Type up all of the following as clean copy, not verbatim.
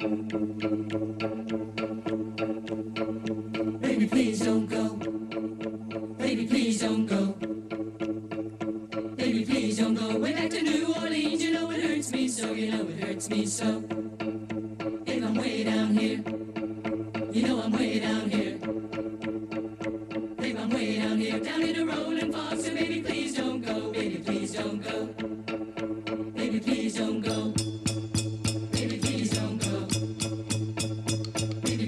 Baby, please don't go. Baby, please don't go. Baby, please don't go. Way back to New Orleans, you know it hurts me so, you know it hurts me so. If I'm way down here, you know I'm way down here. If I'm way down here, down in a rolling fox, so baby, please don't go. Baby, please don't go. Baby, please don't go. Baby, please don't go. Baby,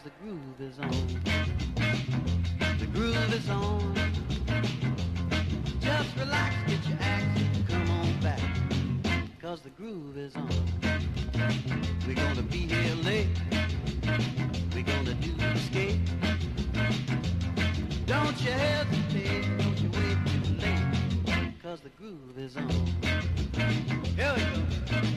'cause the groove is on. The groove is on. Just relax, get your action, come on back, 'cause the groove is on. We're gonna be here late, we're gonna do the skate. Don't you hesitate, don't you wait too late, 'cause the groove is on. Here we go.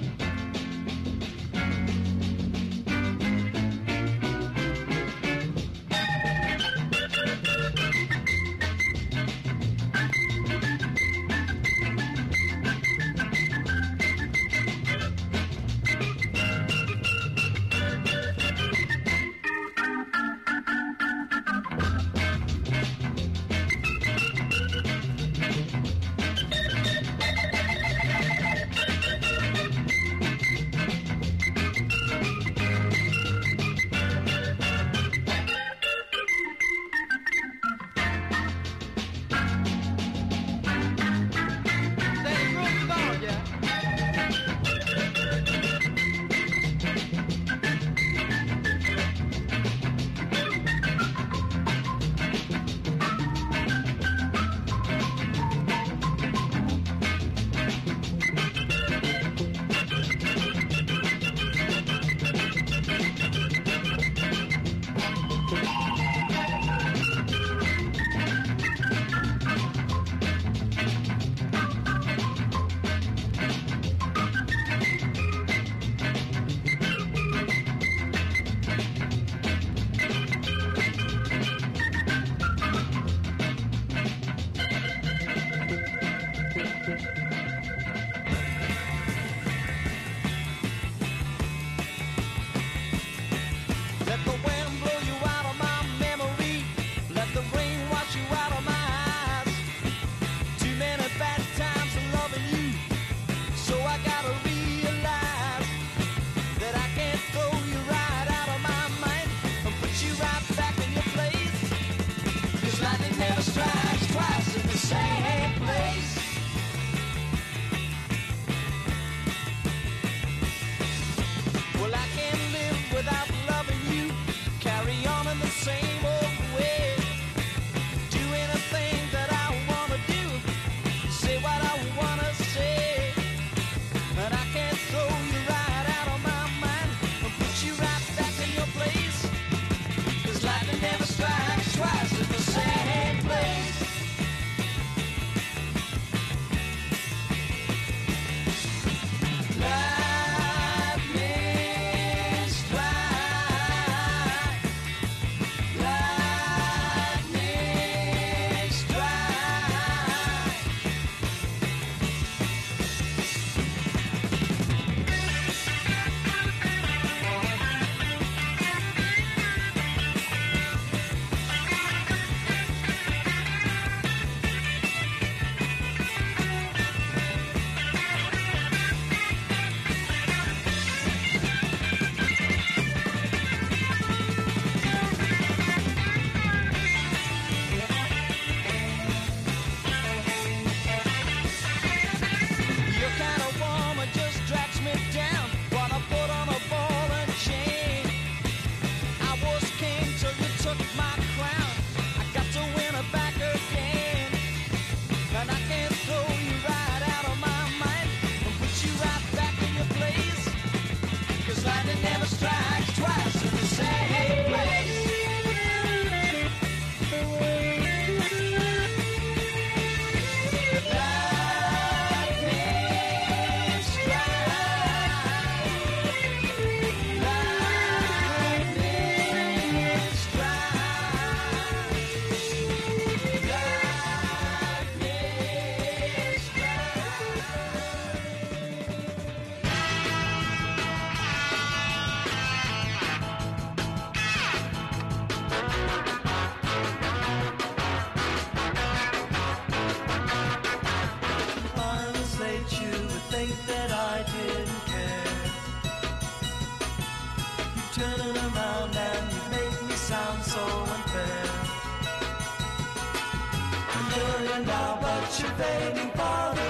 fading farther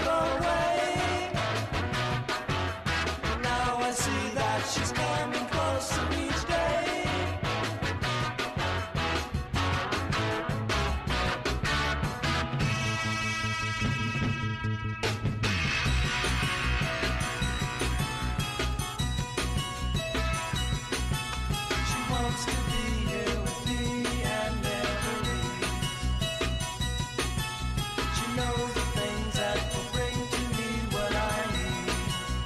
away. Now I see that she's coming closer each day. wants to be here with me and never leave. She knows the things that will bring to me what I need.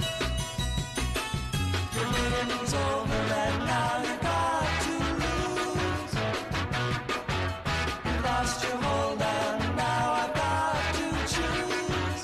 Your meeting's over and now you've got to lose. You lost your hold and now I've got to choose.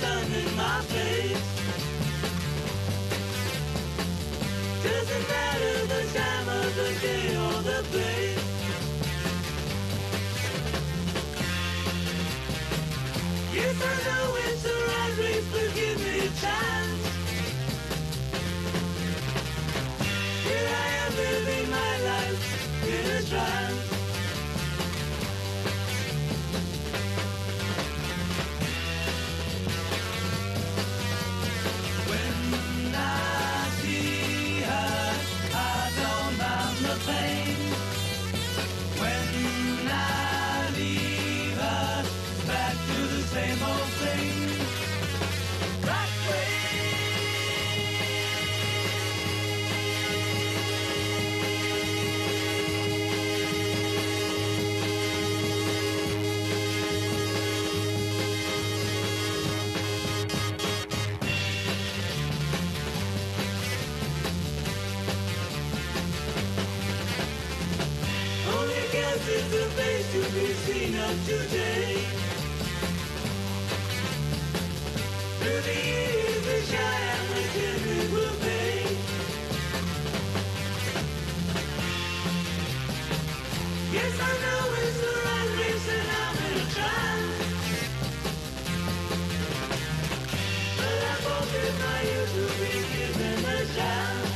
sun in my face. Doesn't matter the time of the day or the place. Yes, I know it's the right race, but give me a chance. Here I am living my life in a trance. When I see her, I don't mind the pain. When I leave her, back to the same old thing. Right way. Only guess it's the face to be seen of today. Through the years, the shy and the timid will pay. Yes, I know it's the right race and I'm in a trance. But I forfeit my youth to be given a chance.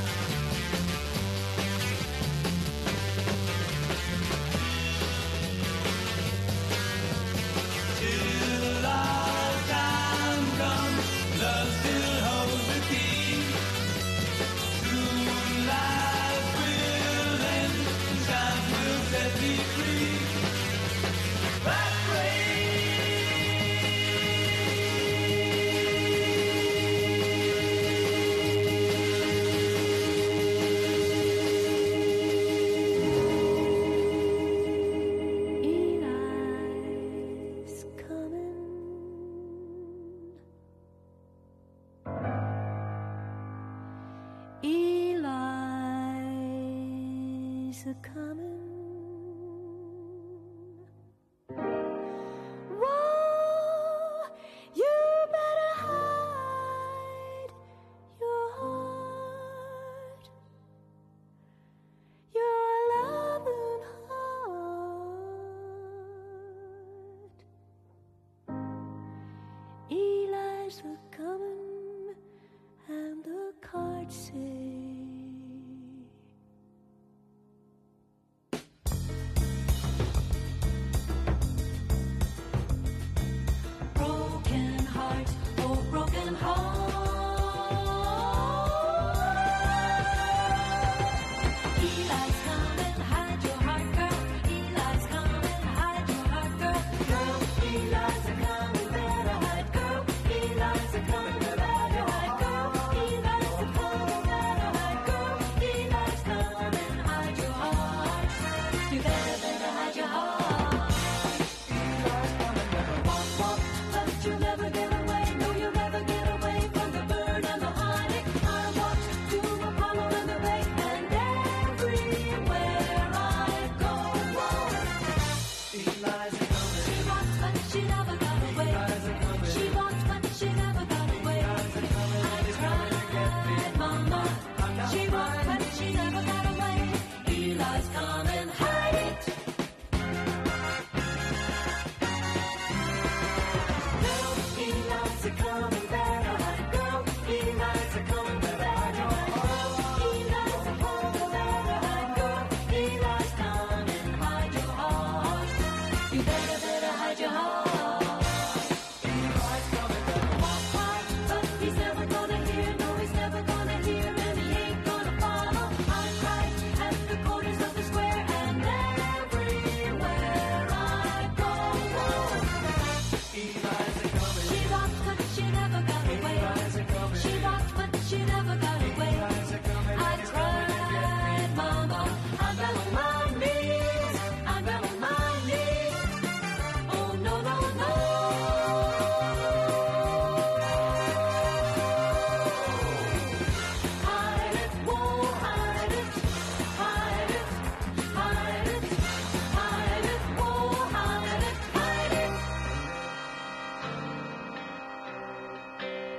Till our time comes, love still holds the key. Soon life will end, and time will set me free. Back Eli's coming. Eli's coming. Whoa, you better hide your heart, your loving heart. Eli's a-coming, and the cards say, broken heart, oh broken heart. Eli's coming, hide your heart, girl. Eli's coming, hide your heart, girl. Girl, Eli's a-coming, better hide, girl. Eli's a-coming,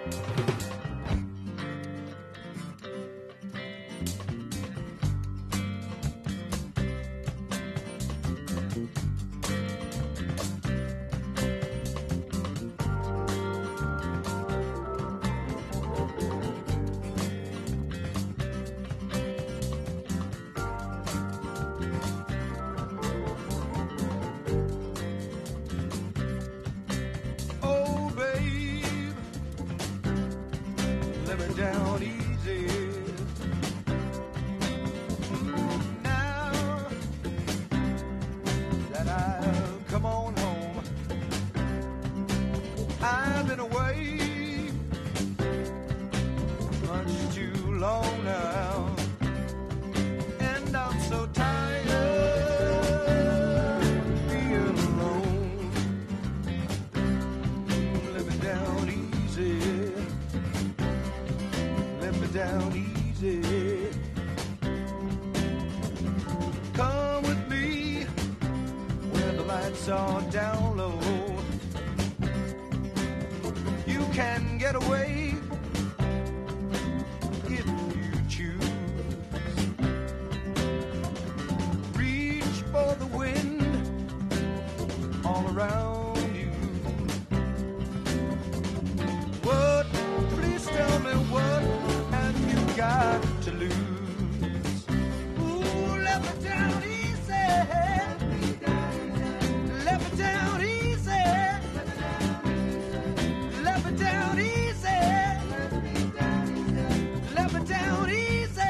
Oh, babe, let me down easy. Now that I've come on home, I've been away much too long now, and I'm so tired of being alone. Let me down easy. Let me down easy. Come with me where the lights are down low. You can get away if you choose. Reach for the wind all around you. What? Please tell me what have you got to lose? Ooh, let me down easy. Let me down easy. Let me down easy. Let me down easy.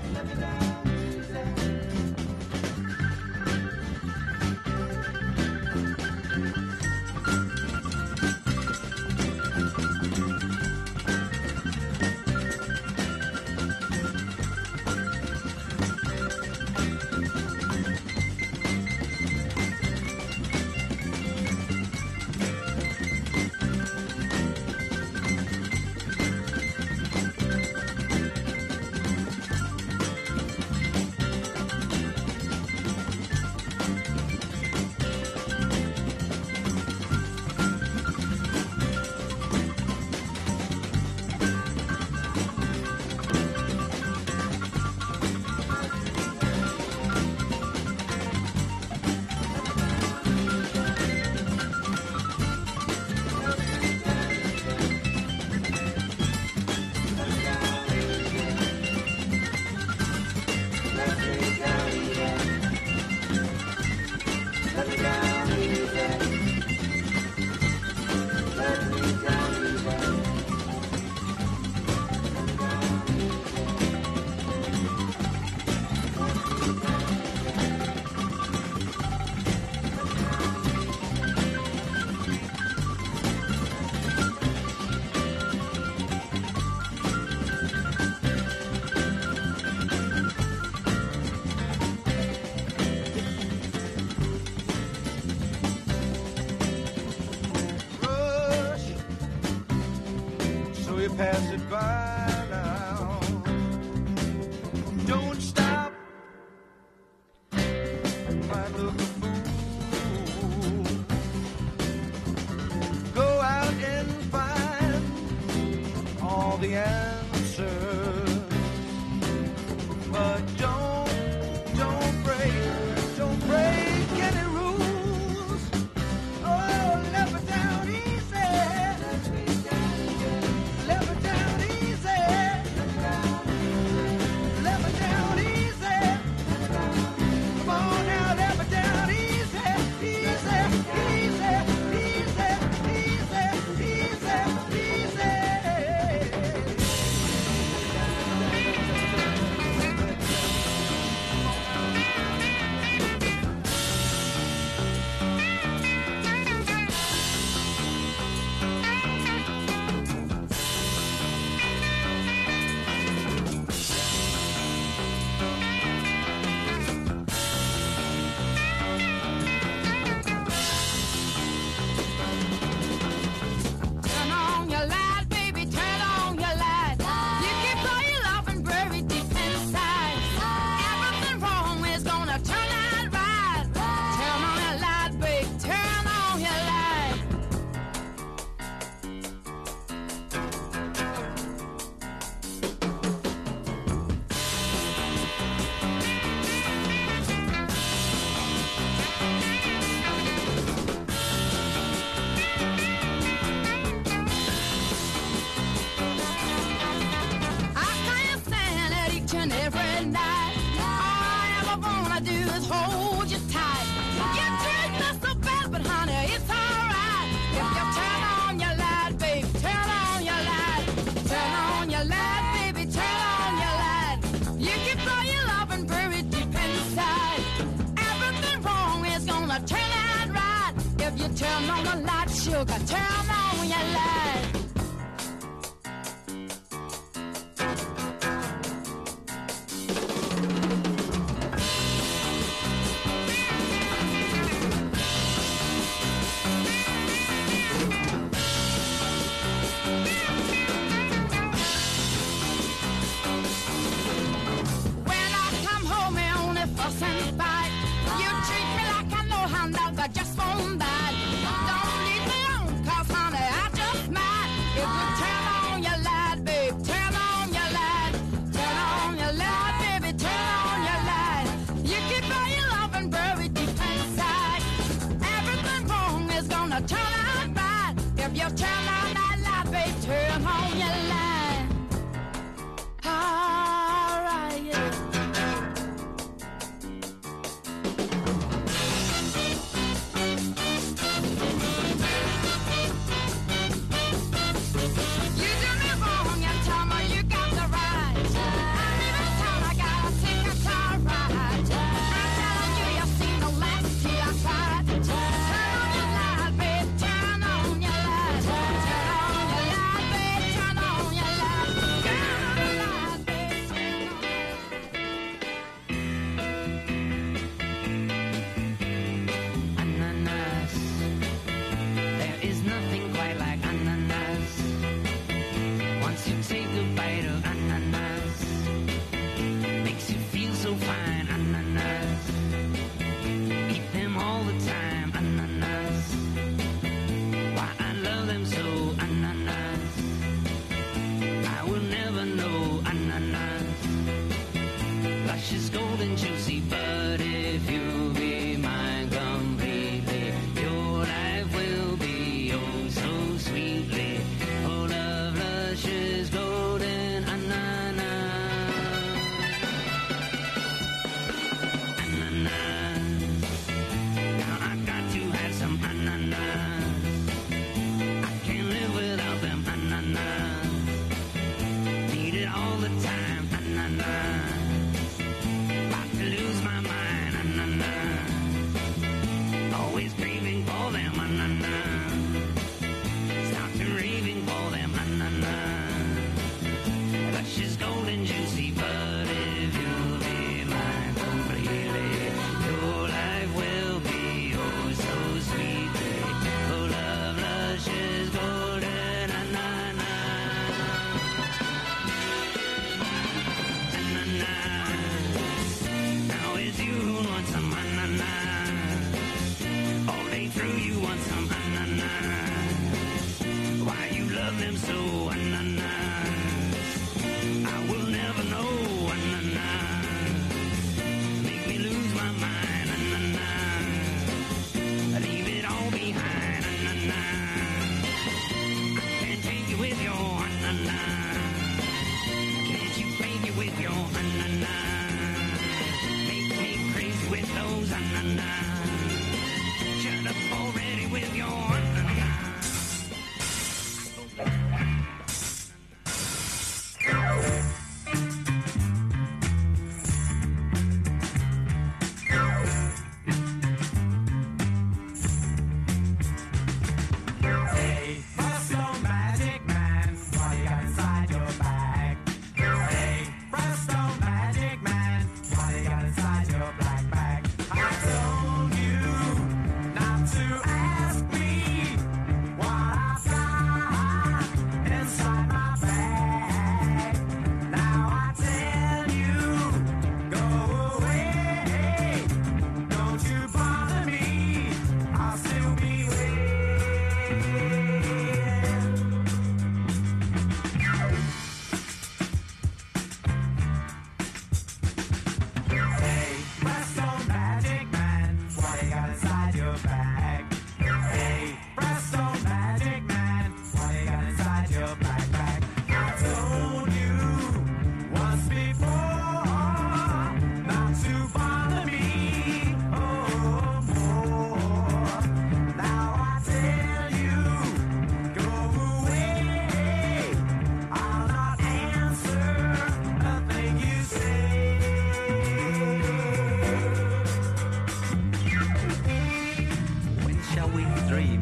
pass it by now. Don't stop, might look a fool. Go out and find all the answers, but don't break any rules. Oh, let me down easy. Let me down easy. Let me down easy. Come on now, let me down easy. Easy, easy, easy, easy, easy, easy. Turn on the light, sugar, turn on your light. When I come home, I only fuss and fight. You treat me like I know how, dog, I just won't bite. Don't leave me alone, 'cause honey, I just might.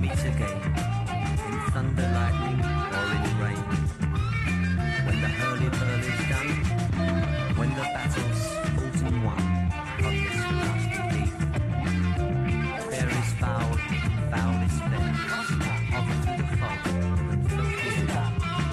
meet again, in thunder, lightning, or in rain. When the hurly-burly's done, when the battle's fought and won on this lusty heath. Fair is foul, foul is fair, hover through the fog, and filth is done.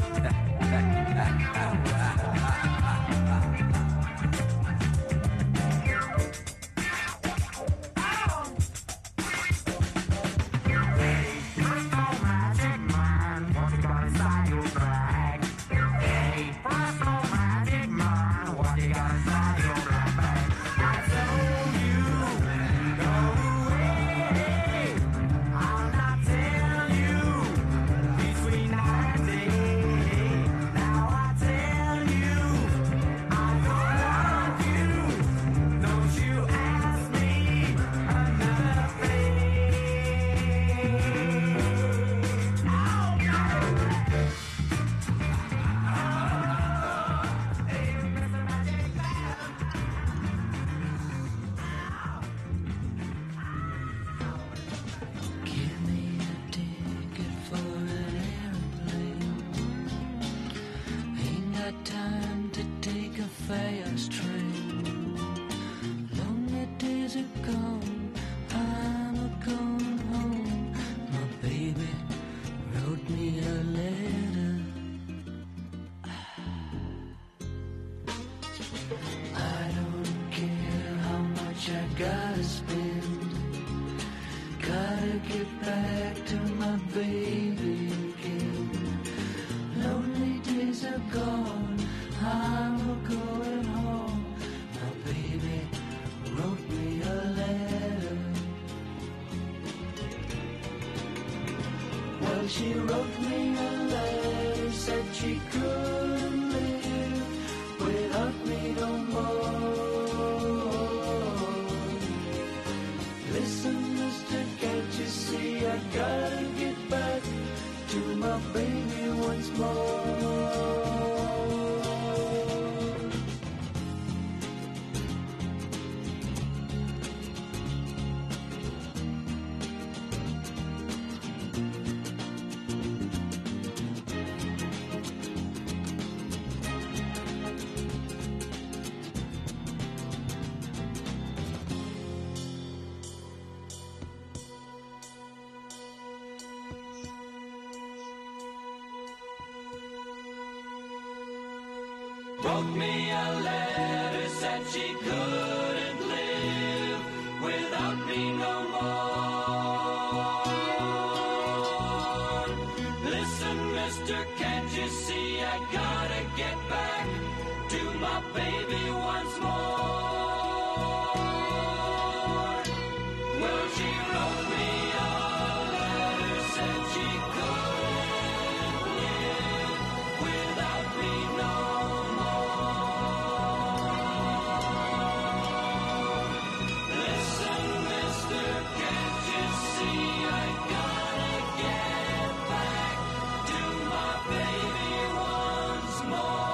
She wrote me a letter, said she couldn't live without me no more. Listen, mister, can't you see I gotta get back to my baby once more. Wrote me a letter, said she couldn't live without me no more. Listen, mister, can't you see I gotta get back to my baby once more? Well, she wrote me a letter, said she couldn't live without me no more. Listen, mister, can't you see I gotta get back to my baby once more?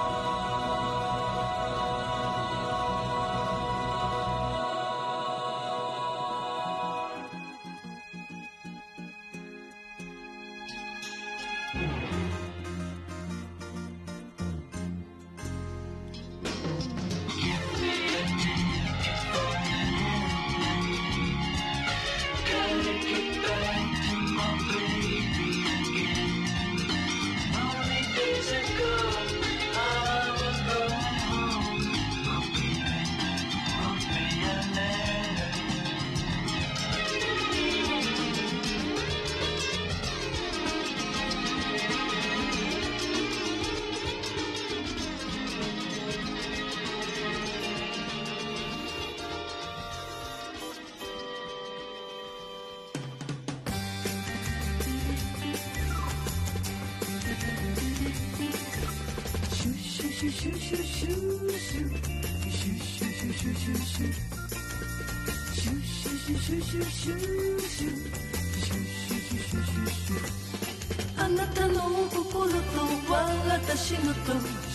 Gotta get back to my baby again. Only days ago, I was going home. My baby wrote me a letter. あなたの心と私のと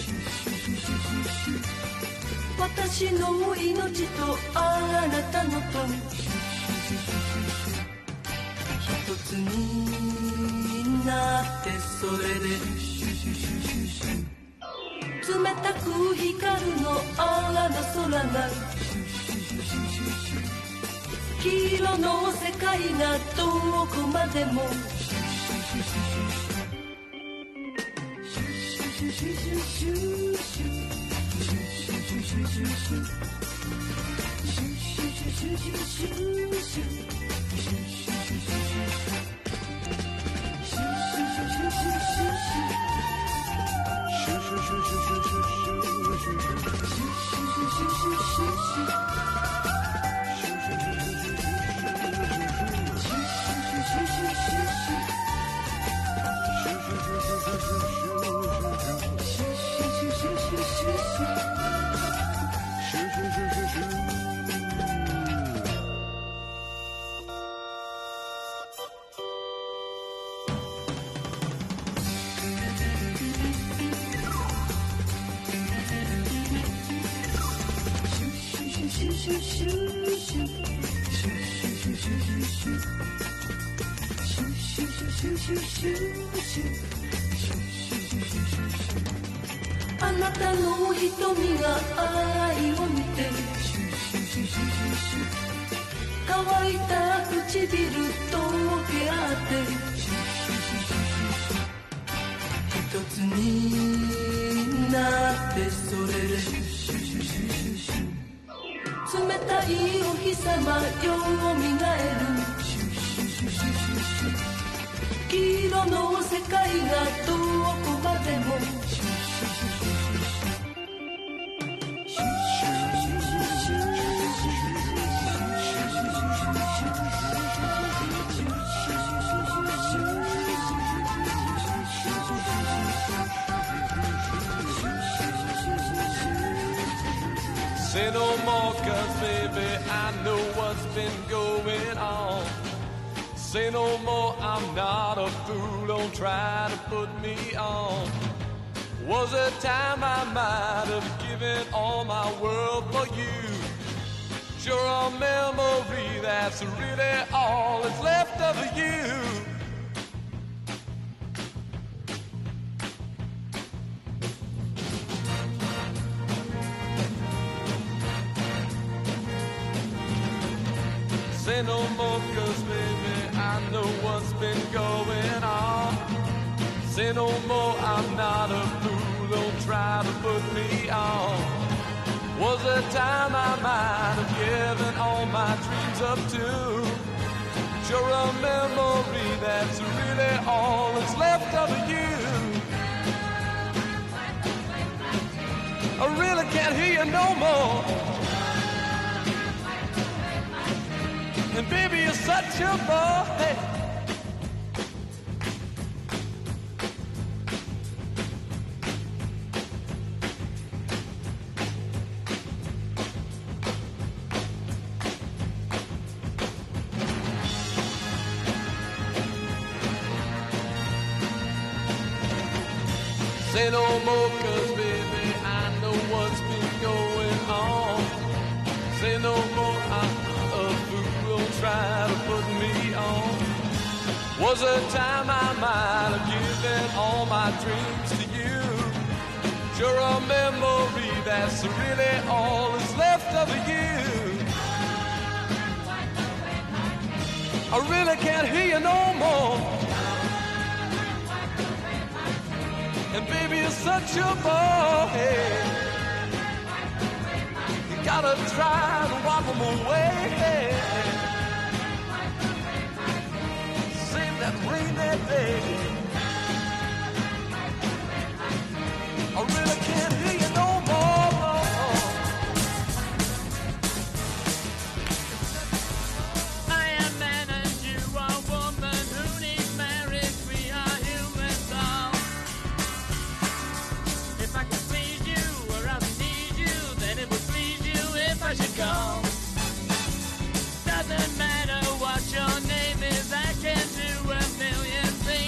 私の命とあなたのと一つつになってそれで冷たく光るのあの空が黄色の世界がどこまでもあなたの瞳が愛を見て乾いた唇とけ合って一つになってそれで冷たいお日様よみがえる黄色の世界がどこまでも Say no more, cause baby, I know what's been going on. Say no more, I'm not a fool, don't try to put me on. Was a time I might have given all my world for you. Sure a memory, that's really all that's left of you. Say no more, cause baby, I know what's been going on. Say no more, I'm not a fool, don't try to put me on. Was a time I might have given all my dreams up to. Sure a memory, that's really all that's left of you. I really can't hear you no more. And baby, you're such a boy. Say no more, cause baby, I know what's been going on. Say no more, I'm a fool, don't try to put me on. Was a time I might have given all my dreams to you. Sure a memory, that's really all that's left of you. I really can't hear you no more. And baby, you're such a boy. You gotta try to walk them away. Save that rainy day. I really can't hear you no more. I am man and you are woman who needs marriage. We are human dolls. If I could please you or I need you, then it would please you if I should call. Doesn't matter what your name is, I can do a million things.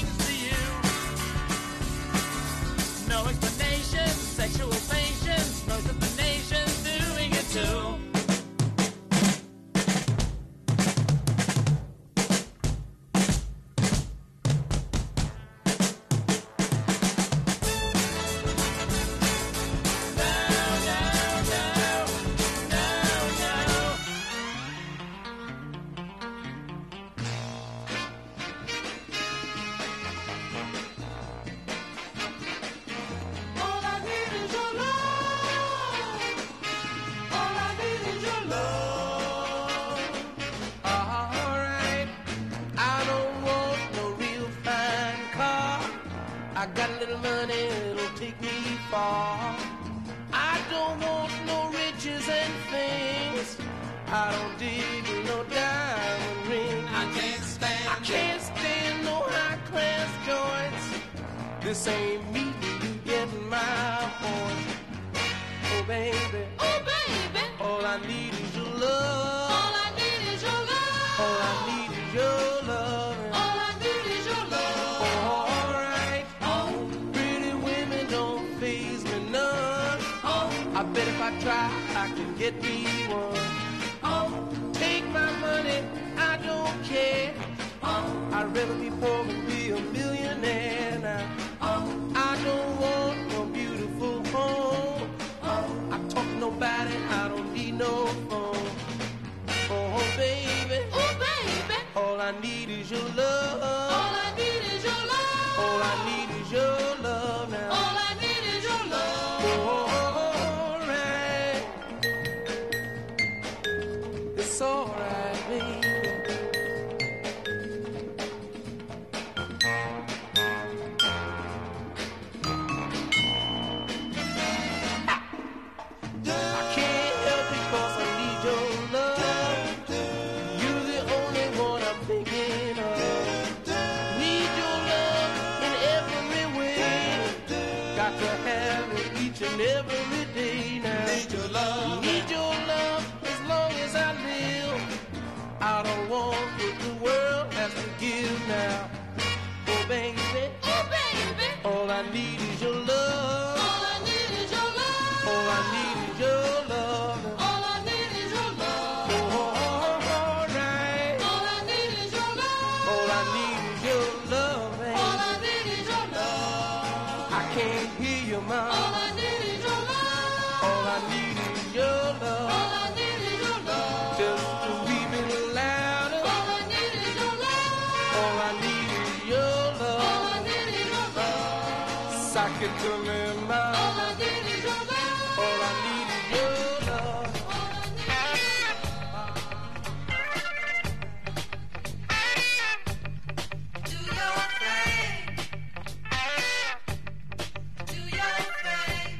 got a little money, it'll take me far. I don't want no riches and things. I don't dig no diamond ring. I can't stand no high class joints. This ain't meeting you getting my point. Oh baby, all I need is your love. All I need is your love. All I need is your love. All I need is your love. Oh, all right. Oh, pretty women don't faze me none. Oh, I bet if I try, I can get me one. Oh, take my money, I don't care. Oh, I'd rather be poor than be a millionaire now. Oh, I don't want no beautiful home. Oh, I talk to nobody, I don't need no phone. Oh, baby, all I need is your love. All I need is your love. All I need is your love now. All I need is your love. Oh, all right. It's all right, baby. I can't help it 'cause I need your love. You're the only one I'm thinking of. Need your love in every way. Got to have it each and every day now. Need your love. Need your love as long as I live. I don't want what the world has to give now. Oh baby, all I need is your love. All I need is your love. All I need is your love. All I need is your love. Oh, all right. All I need is your love. All I need is your love, baby. All I need is your love. I can't hear you, mom. All I need is your love. All I need is your love. All I need is your love. Just a wee bit louder. All I need is your love. All I need is your love. All I need is your love. Sock it to me, mom. All I need is your love. All I need is your love. Do your thing. Do your thing.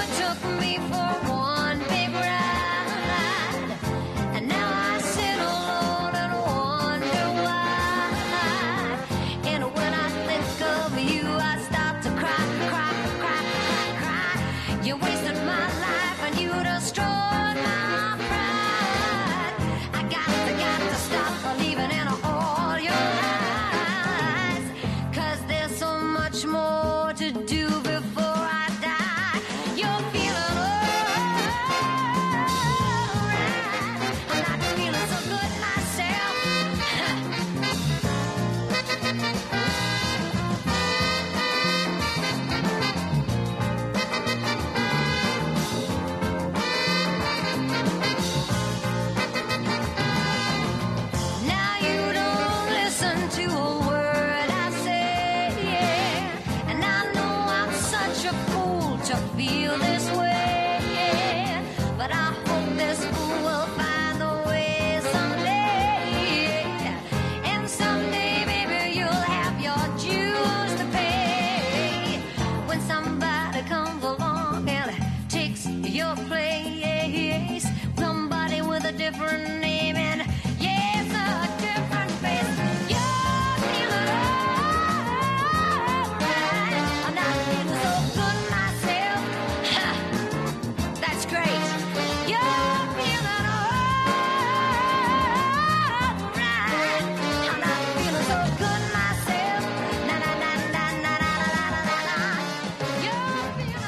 took me for one big ride, and now I sit alone and wonder why. And when I think of you, I start to cry, cry, cry, cry, cry. You wasted my life and you destroyed my pride. I got to stop believing in all your lies, 'cause there's so much more to do before I die. You're feeling alright. I'm not feeling so good myself. Now you don't listen to a word I say, yeah. And I know I'm such a fool to feel this way, yeah. But I hope this fool will find a way someday, yeah. And someday, baby, you'll have your dues to pay. When somebody comes along and takes your place, somebody with a different name and yes, a different face. You're feeling alright. I'm not feeling so good myself. Ha, that's great. You're feeling alright. I'm not feeling so good myself. Na na na na na na na na na na. You're feeling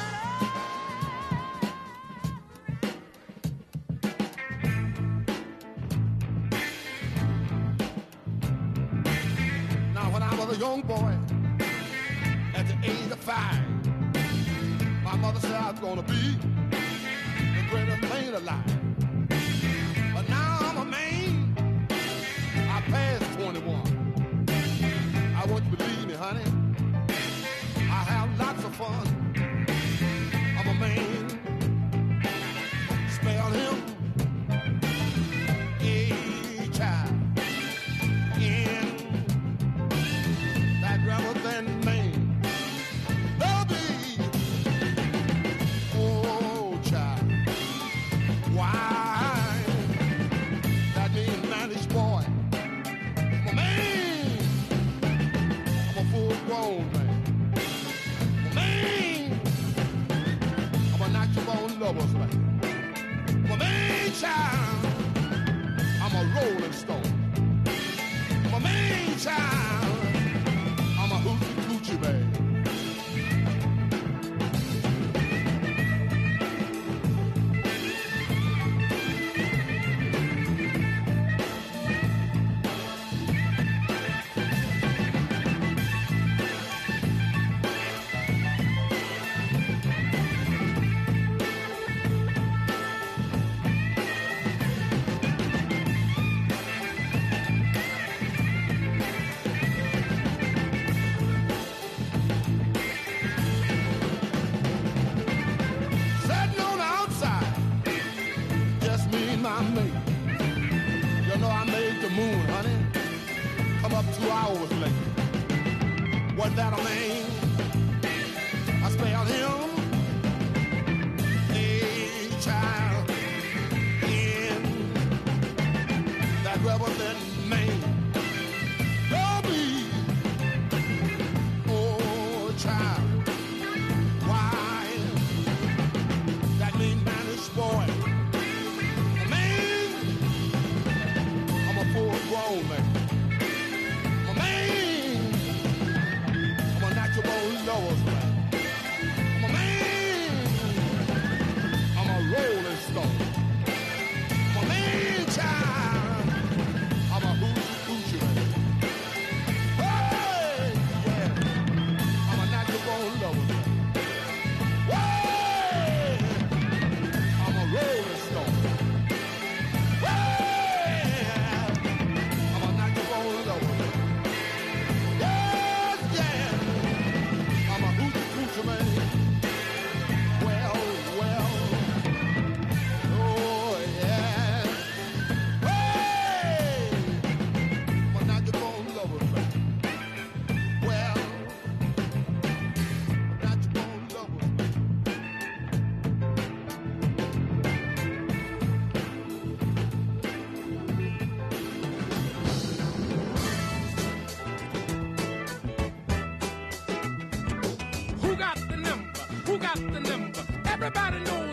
Now, when I was a young boy, at the age of 5, my mother said I was gonna be the greatest man alive. But now I'm a man. I passed 21. I want you to believe me, honey. I have lots of fun. I'm a man. Spell him H-I-N. That rather than man. Baby, oh child, why? That mean manish boy. I'm a man. I'm a full-grown man. I'm a man. I'm a natural-born lover's man. I'm a man, child. I'm a rolling stone. I'm a man, child. I'm a hoochie coochie man. Sitting on the outside, just me and my mate. You know I made the moon, honey. Come up 2 hours late. Wasn't that a man? I spelled him H-I-N. That rebel than man. Baby, oh child, why? That mean manish boy. A man. I'm a full-grown man. I'm a man. I'm a natural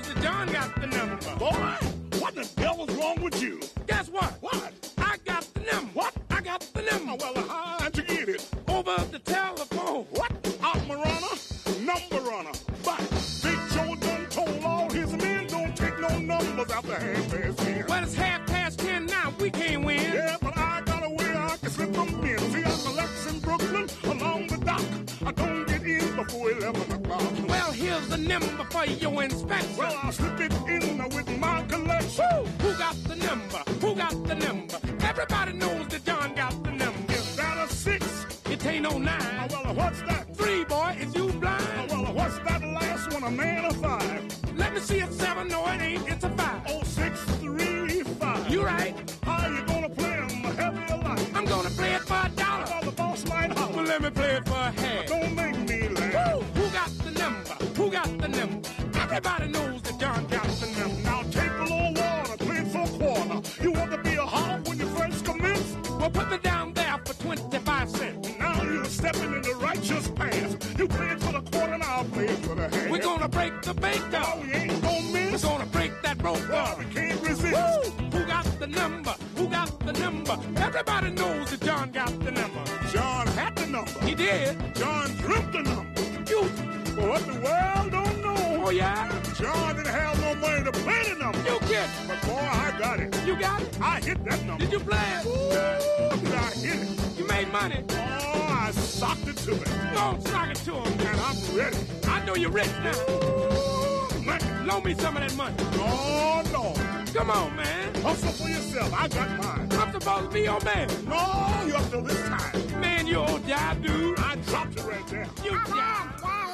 knows that John got the number. Boy, what the devil's wrong with you? Guess what? What? I got the number. What? I got the number. Well, how'd you get it? Over the telephone. What? Opera runner, number runner. But Big Joe done told all his men don't take no numbers after 10:30. Well, it's 10:30 now. We can't win. Yeah, but I got a way I can slip them in. See, I collects in Brooklyn along the dock. I don't get in before 11 o'clock. Well, here's the number for your inspection. Well, I'll slip it in with my collection. Woo! Who got the number? Who got the number? Everybody knows that John got the number. Is that a 6? It ain't no 9. Oh, well, what's that? 3, boy. Is you blind? Oh, well, what's that last one? A man or 5? Let me see if 7. No, it ain't. It's a 5. Oh, 6, 3, 5. You right. How you gonna play them heavy or light? I'm gonna play it for $1. Well, the boss might holler. Well, let me play it for a half. Don't make me laugh. Woo! Who got the number? Who got the number? Everybody knows that John got the number. Now take a little water, play it for a quarter. You want to be a hog when you first commence? Well, put me down there for 25 cents. Now you're stepping in the righteous path. You play it for the quarter and I'll play it for the half. We're gonna break the bank No, down. we ain't gonna miss. We're gonna break that rope Well, down. we can't resist. Woo! Who got the number? Who got the number? Everybody knows that John got the number. John had the number. He did. John dreamt the number. You. But what the world don't know, Oh, yeah? John didn't have no money to play the number. You get. But boy, I got it. You got it? I hit that number. Did you play it? Ooh, I hit it. You made money. Oh, I socked it to it. Go sock it to him. And I'm ready. I know you're rich now. Ooh, man. Loan me some of that money. Oh, no. Come on, man. Hustle for yourself. I got mine. I'm supposed to be your man. No, you're up till this time. Man, you old jive dude. I dropped it right there. You jive.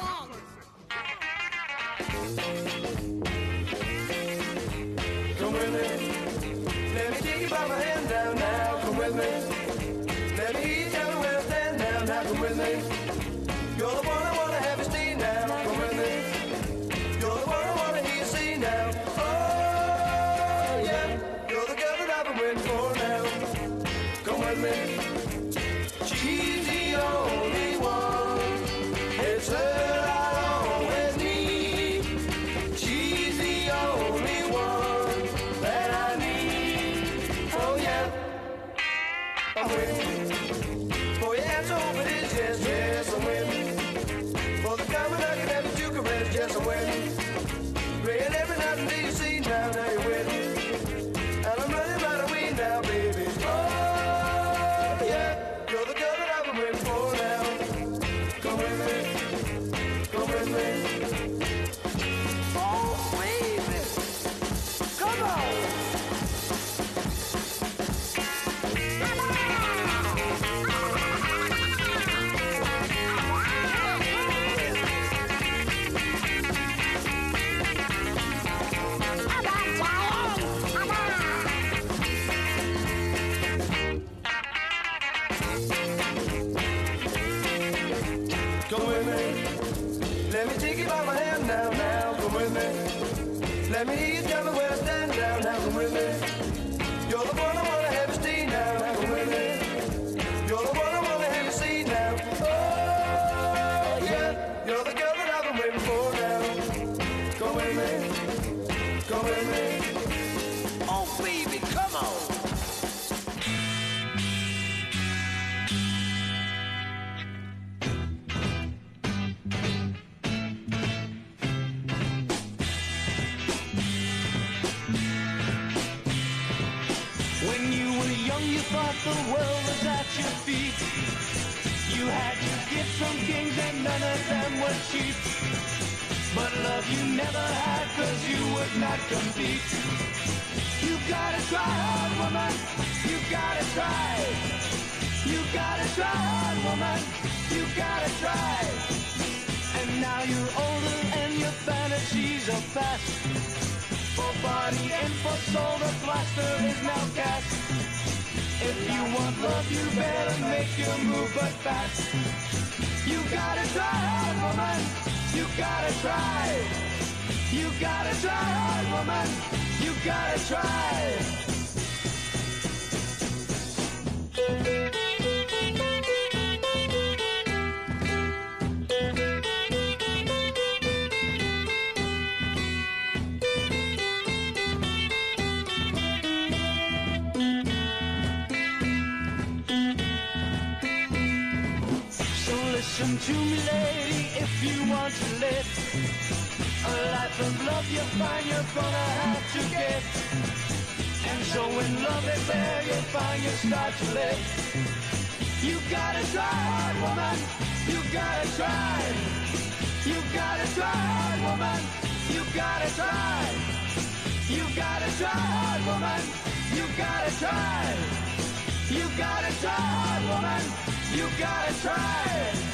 Come with me. Let me take you by my hand down now. Come with me. Let me tell you where I stand now. Now come with me. You're the one I want to have you stay now. Come with me. You're the one I want to hear you say now. Oh, yeah. You're the girl that I've been waiting for now. Come with me. She's the only one. It's her I always need. She's the only one that I need. Oh, yeah. I'm with you. For your answer, hope it is yes, yes, I'm with you. For the coming, I can have you to caress, yes, I'm with you. Praying every night until you see now, now you're with me. And I'm running right away now, baby. Oh, yeah. You're the girl that I've been waiting for now. Come with me. Come with me. Oh, baby. Come on. Come with me. Let me take you by my hand now, now. Come with me. Let me hear you tell me where I stand down. Now come with me. You're the one I want to have you stay now. Now come with me. You're the one I want to have you see now. Oh, yeah. You're the girl that I've been waiting for now. Come with me. Come with me. Oh, baby, come on. When you were young, you thought the world was at your feet. You had your gifts from kings and none of them were cheap. But love you never had, cause you would not compete. You gotta try hard, woman. You gotta try. You gotta try hard, woman. You gotta try. And now you're older and your fantasies are fast. For body and for soul, the plaster is now cast. If you want love, you better make your move but fast. You gotta try hard, woman. You gotta try. You gotta try hard, woman. You gotta try. Listen to me, lady, if you want to live a life of love you find you're gonna have to give. And so when love is there, you find you start to live. You gotta try hard, woman. You gotta try. You gotta try hard, woman. You gotta try. You gotta try hard, woman. You gotta try. You gotta try hard, woman. You gotta try.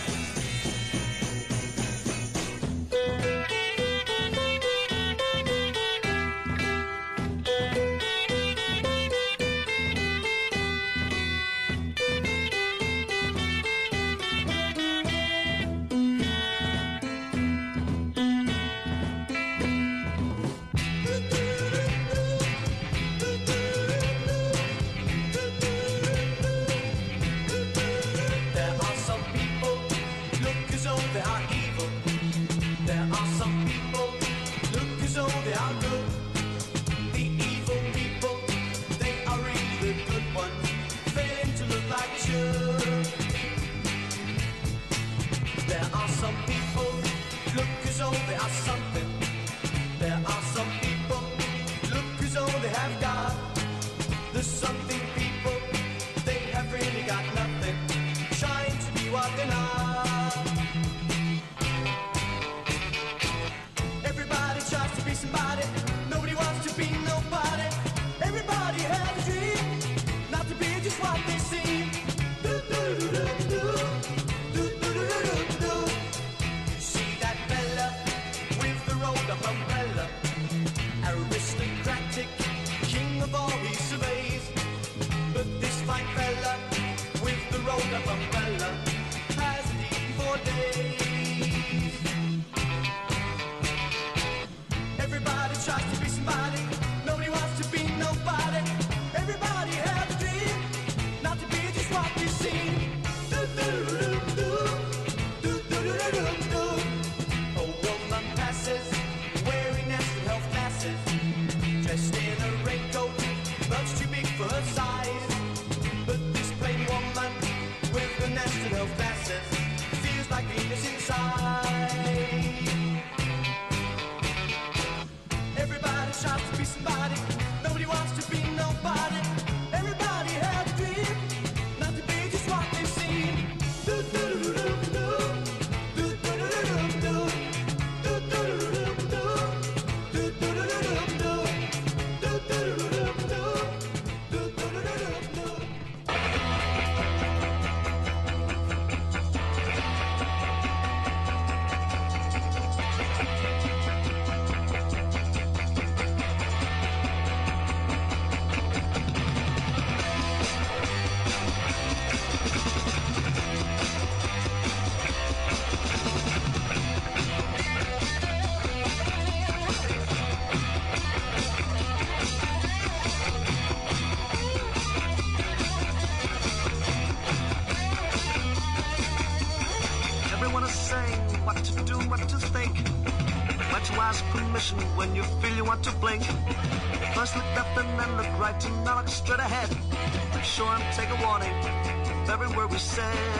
When you feel you want to blink, first look left and then look right and now look straight ahead. Make sure and take a warning of every word we said.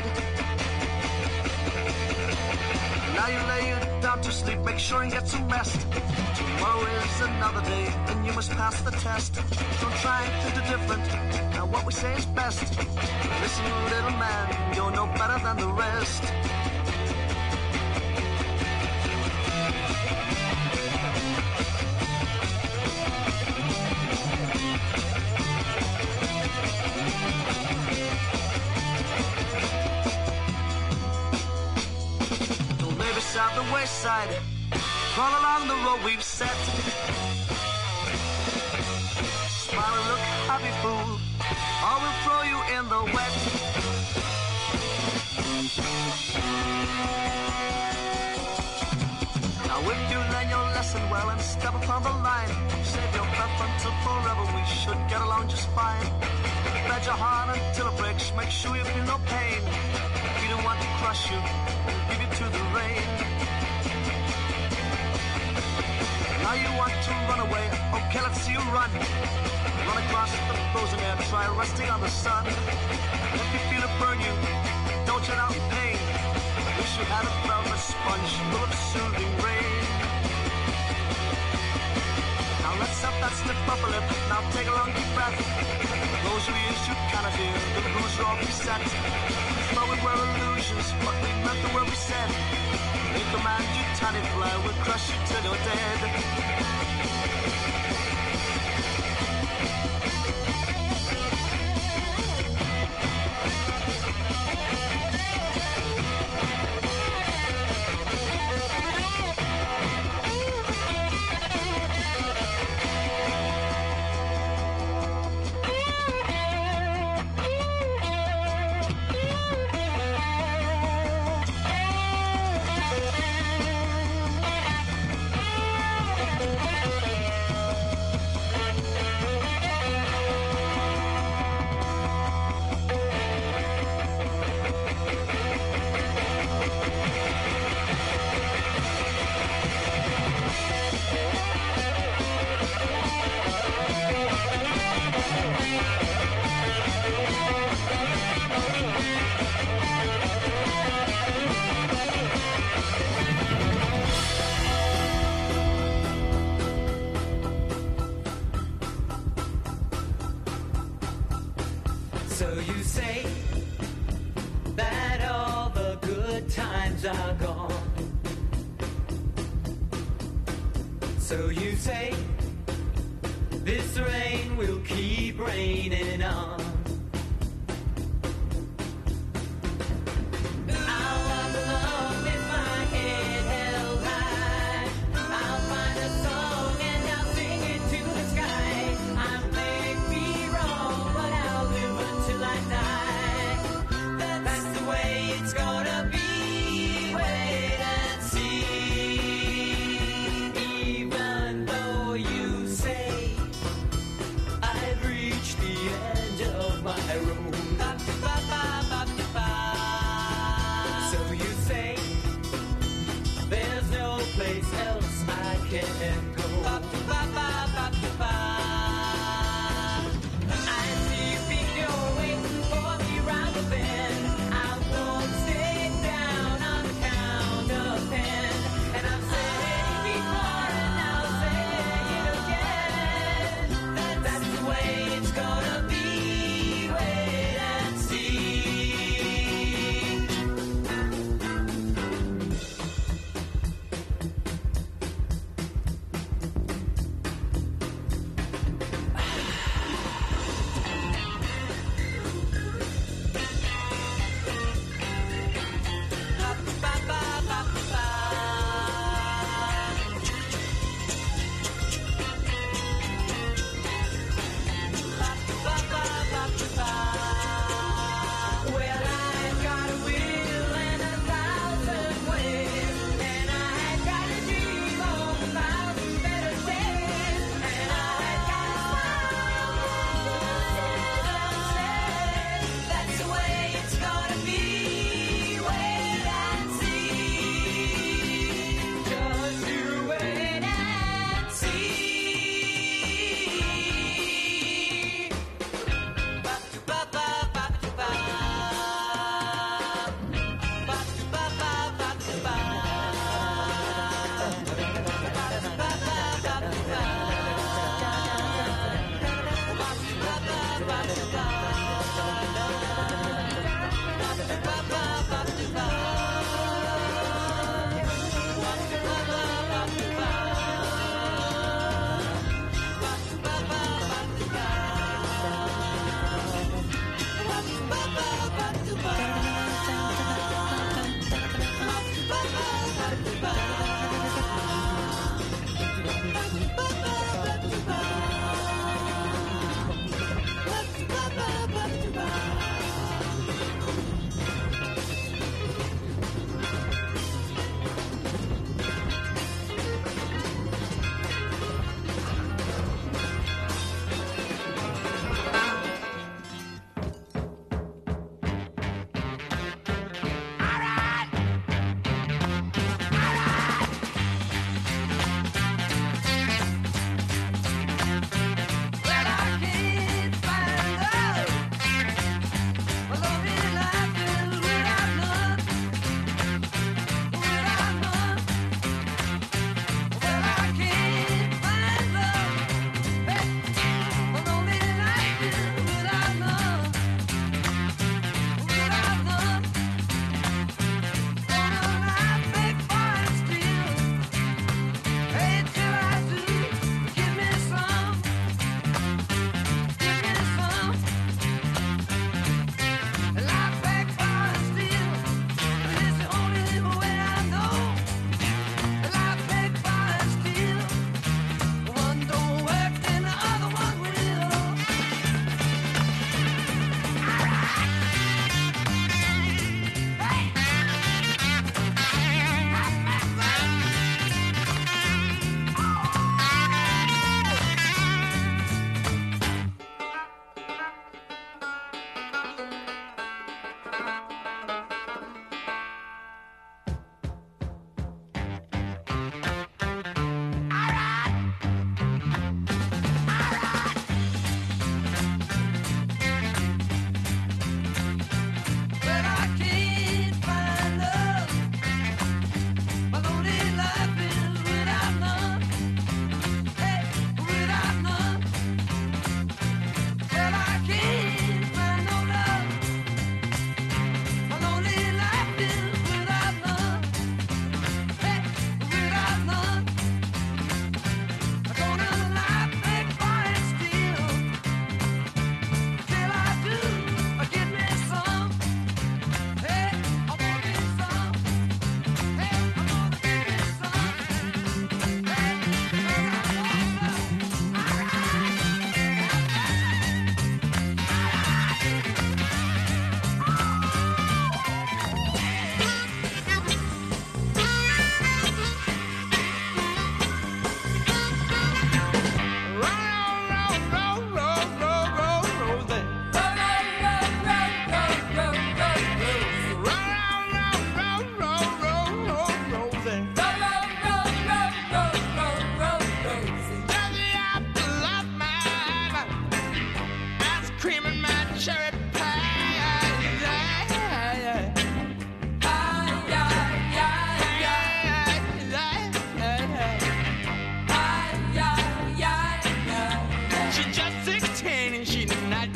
Now you lay you down to sleep, make sure and get some rest. Tomorrow is another day and you must pass the test. Don't try to do different, now what we say is best. Listen, little man, you're no better than the rest. Out the wayside, crawl along the road we've set. Smile and look happy, fool, or we'll throw you in the wet. Now if you learn your lesson well and step upon the line, save your breath until forever, we should get along just fine. Bed your heart until it breaks, make sure you feel no pain. We don't want to crush you, we'll give you to the rain. Now you want to run away, okay, let's see you run. Run across the frozen air, try resting on the sun. If you feel it burn you, don't turn out in pain. Wish you had a velvet sponge full of soothing rain. Now let's have that stiff upper lip. Now take a long deep breath. Close your ears, you cannot hear the rules are all preset. But we were illusions, but we meant the word we said. We command you, tiny fly, we'll crush you till you're dead. So you say that all the good times are gone. So you say this rain will keep raining on. I'll walk along with my head held high. I'll find a song and I'll sing it to the sky. I may be wrong, but I'll live until I die. That's the way it's gonna be. Wait and see. Even though you say I've reached the edge of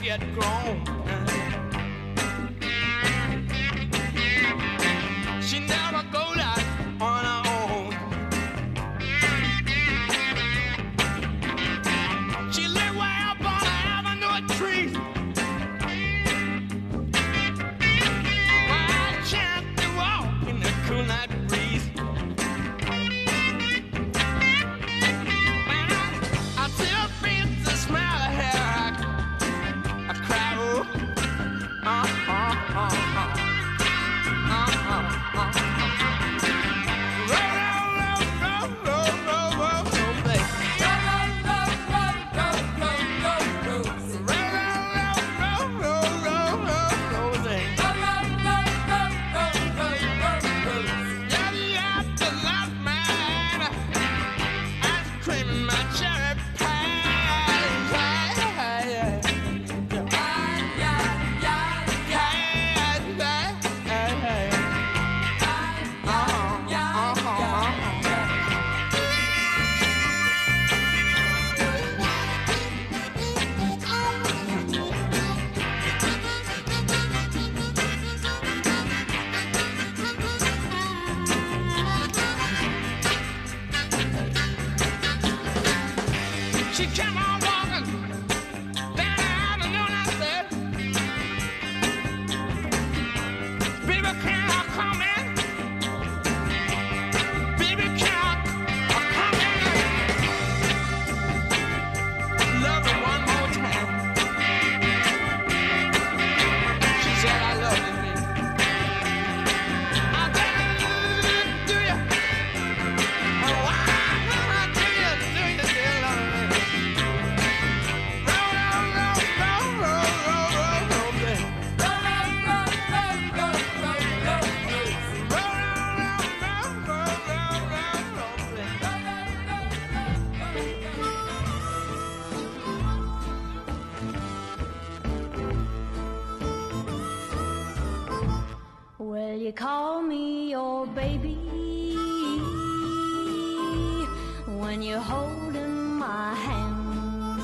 get grown. She never goes out on her own. She live way up on the avenue tree. Where I chant to walk in the cool night breeze. I still feel the smell of her. I cry, oh, she came on walking down the avenue and I said, baby, can I come in? Baby, can I come in? Love her one more time. She said, I love you, baby. I said, do you? Oh, why do you, dear Lord? Well, you call me your baby when you're holding my hand.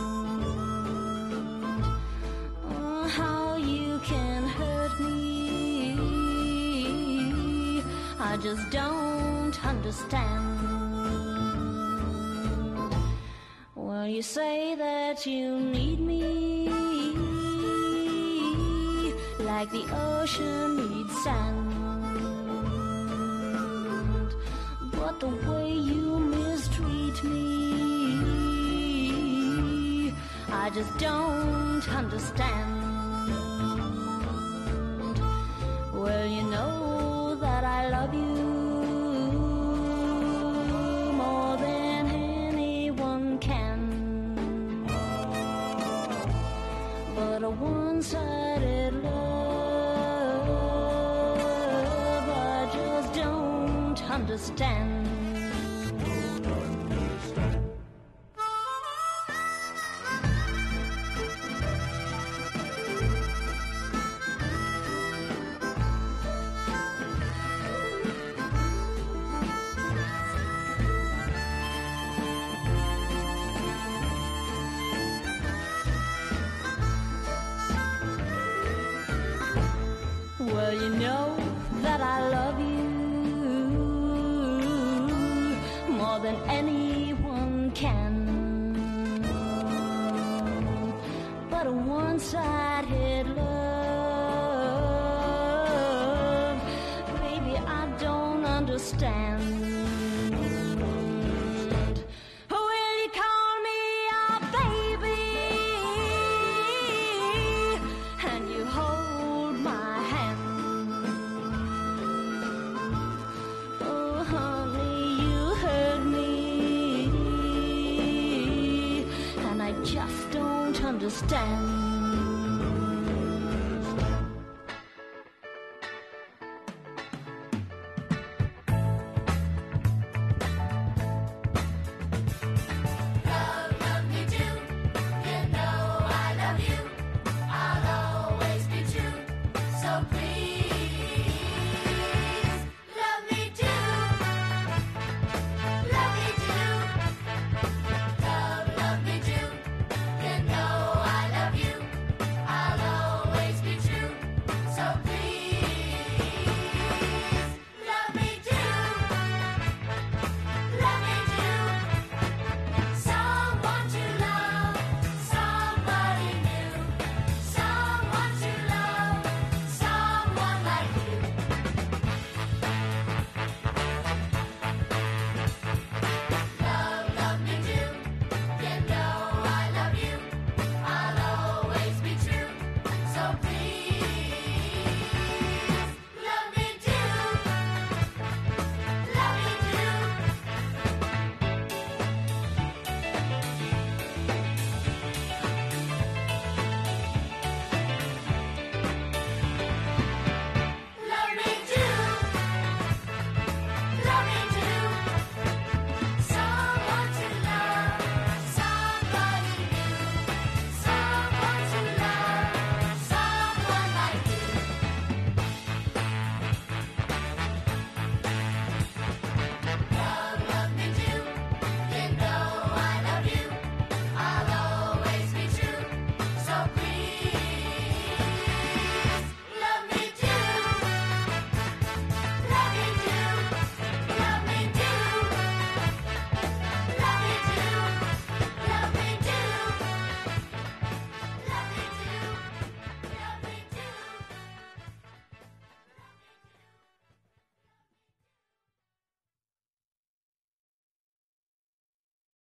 Oh, how you can hurt me, I just don't understand. Well, you say that you need me like the ocean needs sand, but the way you mistreat me, I just don't understand. Well, you know that I love you more than anyone can, but a one-sided love I just don't understand. Well, you know that I love you more than anyone can, but a one-sided love, baby, I don't understand. Will you call me your baby, and you hold my hand? Oh, honey, you hurt me, and I just don't understand.